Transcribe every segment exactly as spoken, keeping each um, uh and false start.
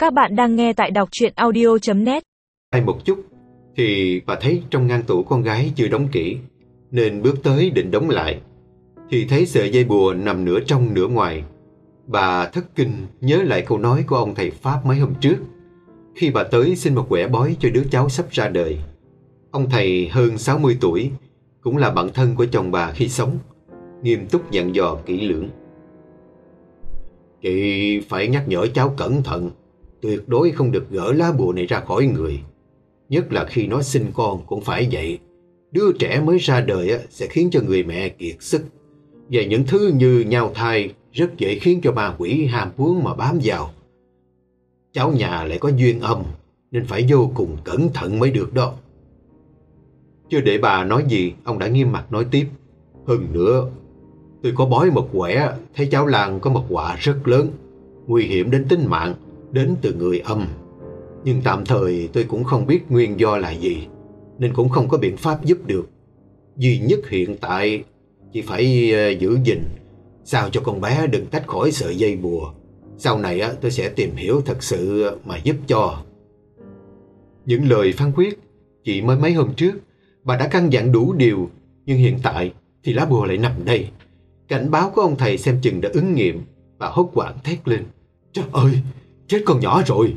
Các bạn đang nghe tại đọc truyện audio chấm net. Hay một chút thì bà thấy trong ngăn tủ con gái chưa đóng kỹ, nên bước tới định đóng lại thì thấy sợi dây bùa nằm nửa trong nửa ngoài. Bà thất kinh nhớ lại câu nói của ông thầy Pháp mấy hôm trước, khi bà tới xin một quẻ bói cho đứa cháu sắp ra đời. Ông thầy hơn sáu mươi tuổi, cũng là bạn thân của chồng bà khi sống, nghiêm túc dặn dò kỹ lưỡng. Chị phải nhắc nhở cháu cẩn thận, tuyệt đối không được gỡ lá bùa này ra khỏi người. Nhất là khi nó sinh con cũng phải vậy. Đứa trẻ mới ra đời sẽ khiến cho người mẹ kiệt sức. Và những thứ như nhao thai rất dễ khiến cho ma quỷ ham muốn mà bám vào. Cháu nhà lại có duyên âm, nên phải vô cùng cẩn thận mới được đó. Chưa để bà nói gì, ông đã nghiêm mặt nói tiếp. Hơn nữa, tôi có bói một quẻ, thấy cháu Lan có một họa rất lớn, nguy hiểm đến tính mạng, đến từ người âm. Nhưng tạm thời tôi cũng không biết nguyên do là gì, nên cũng không có biện pháp giúp được. Duy nhất hiện tại chỉ phải giữ gìn sao cho con bé đừng tách khỏi sợi dây bùa. Sau này tôi sẽ tìm hiểu thật sự mà giúp cho. Những lời phán quyết chỉ mới mấy hôm trước bà đã căn dặn đủ điều, nhưng hiện tại thì lá bùa lại nằm đây. Cảnh báo của ông thầy xem chừng đã ứng nghiệm. Bà hốt hoảng thét lên. Trời ơi, chết con nhỏ rồi.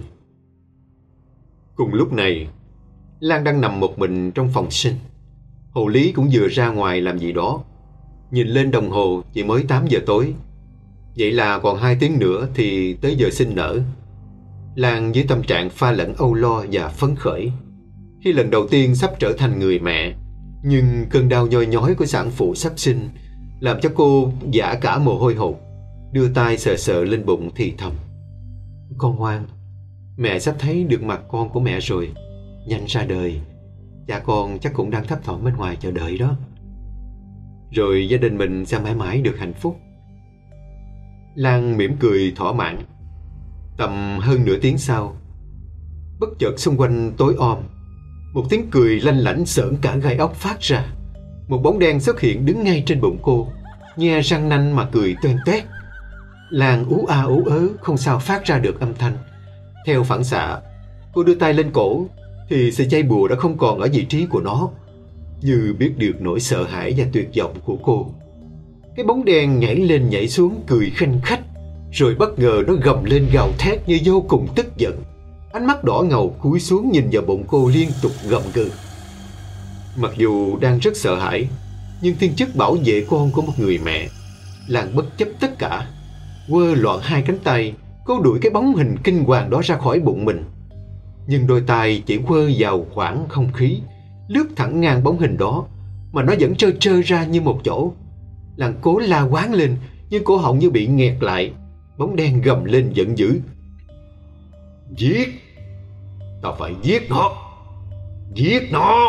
Cùng lúc này, Lan đang nằm một mình trong phòng sinh. Hồ Lý cũng vừa ra ngoài làm gì đó. Nhìn lên đồng hồ chỉ mới tám giờ tối. Vậy là còn hai tiếng nữa thì tới giờ sinh nở. Lan với tâm trạng pha lẫn âu lo và phấn khởi khi lần đầu tiên sắp trở thành người mẹ. Nhưng cơn đau nhoi nhói của sản phụ sắp sinh làm cho cô vã cả mồ hôi hột, đưa tay sờ sờ lên bụng thì thầm. Con ngoan, mẹ sắp thấy được mặt con của mẹ rồi. Nhanh ra đời. Cha con chắc cũng đang thấp thỏm bên ngoài chờ đợi đó. Rồi gia đình mình sẽ mãi mãi được hạnh phúc. Lan mỉm cười thỏa mãn. Tầm hơn nửa tiếng sau, bất chợt xung quanh tối om, một tiếng cười lanh lảnh sởn cả gai óc phát ra. Một bóng đen xuất hiện đứng ngay trên bụng cô, nhe răng nanh mà cười toét toét. Lan ú a ú ớ không sao phát ra được âm thanh. Theo phản xạ, cô đưa tay lên cổ thì sợi dây bùa đã không còn ở vị trí của nó. Như biết được nỗi sợ hãi và tuyệt vọng của cô, cái bóng đen nhảy lên nhảy xuống cười khanh khách, rồi bất ngờ nó gầm lên gào thét như vô cùng tức giận. Ánh mắt đỏ ngầu cúi xuống nhìn vào bụng cô liên tục gầm gừ. Mặc dù đang rất sợ hãi, nhưng thiên chức bảo vệ con của một người mẹ, Lan bất chấp tất cả, quơ loạn hai cánh tay, cô đuổi cái bóng hình kinh hoàng đó ra khỏi bụng mình. Nhưng đôi tay chỉ quơ vào khoảng không khí, lướt thẳng ngang bóng hình đó, mà nó vẫn trơ trơ ra như một chỗ. Lan cố la quán lên, nhưng cổ họng như bị nghẹt lại. Bóng đen gầm lên giận dữ. Giết! Tao phải giết nó! Giết nó!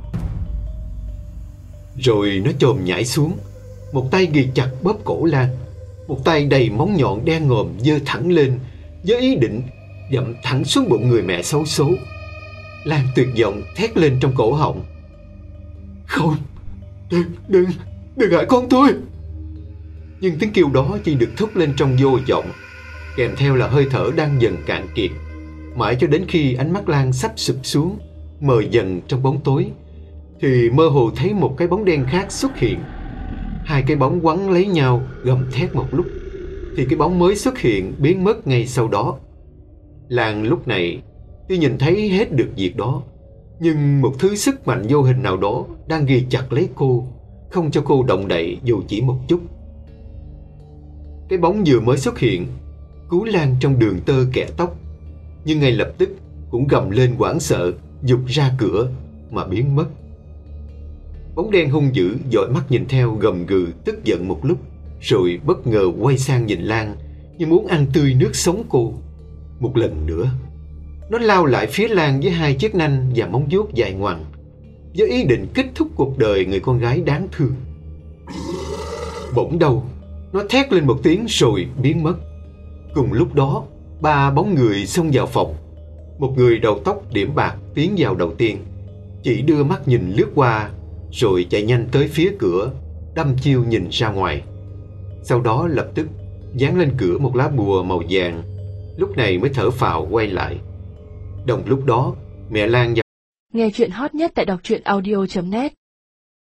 Rồi nó chồm nhảy xuống, một tay ghi chặt bóp cổ Lan, một tay đầy móng nhọn đen ngòm giơ thẳng lên với ý định dậm thẳng xuống bụng người mẹ xấu số. Lan tuyệt vọng thét lên trong cổ họng. Không! Đừng! Đừng! Đừng hại con tôi! Nhưng tiếng kêu đó chỉ được thốt lên trong vô vọng, kèm theo là hơi thở đang dần cạn kiệt. Mãi cho đến khi ánh mắt Lan sắp sụp xuống, mờ dần trong bóng tối, thì mơ hồ thấy một cái bóng đen khác xuất hiện. Hai cái bóng quấn lấy nhau gầm thét một lúc, thì cái bóng mới xuất hiện biến mất ngay sau đó. Lan lúc này tuy nhìn thấy hết được việc đó, nhưng một thứ sức mạnh vô hình nào đó đang ghi chặt lấy cô, không cho cô động đậy dù chỉ một chút. Cái bóng vừa mới xuất hiện cứu Lan trong đường tơ kẻ tóc, nhưng ngay lập tức cũng gầm lên hoảng sợ, giục ra cửa mà biến mất. Bóng đen hung dữ dõi mắt nhìn theo, gầm gừ tức giận một lúc, rồi bất ngờ quay sang nhìn Lan như muốn ăn tươi nước sống cô. Một lần nữa, nó lao lại phía Lan với hai chiếc nanh và móng vuốt dài ngoằng, với ý định kết thúc cuộc đời người con gái đáng thương. Bỗng đâu, nó thét lên một tiếng rồi biến mất. Cùng lúc đó, ba bóng người xông vào phòng. Một người đầu tóc điểm bạc tiến vào đầu tiên, chỉ đưa mắt nhìn lướt qua, rồi chạy nhanh tới phía cửa, đăm chiêu nhìn ra ngoài. Sau đó lập tức dán lên cửa một lá bùa màu vàng, lúc này mới thở phào quay lại. Đồng lúc đó, mẹ Lan và Nghe chuyện hot nhất tại đọc truyện audio chấm net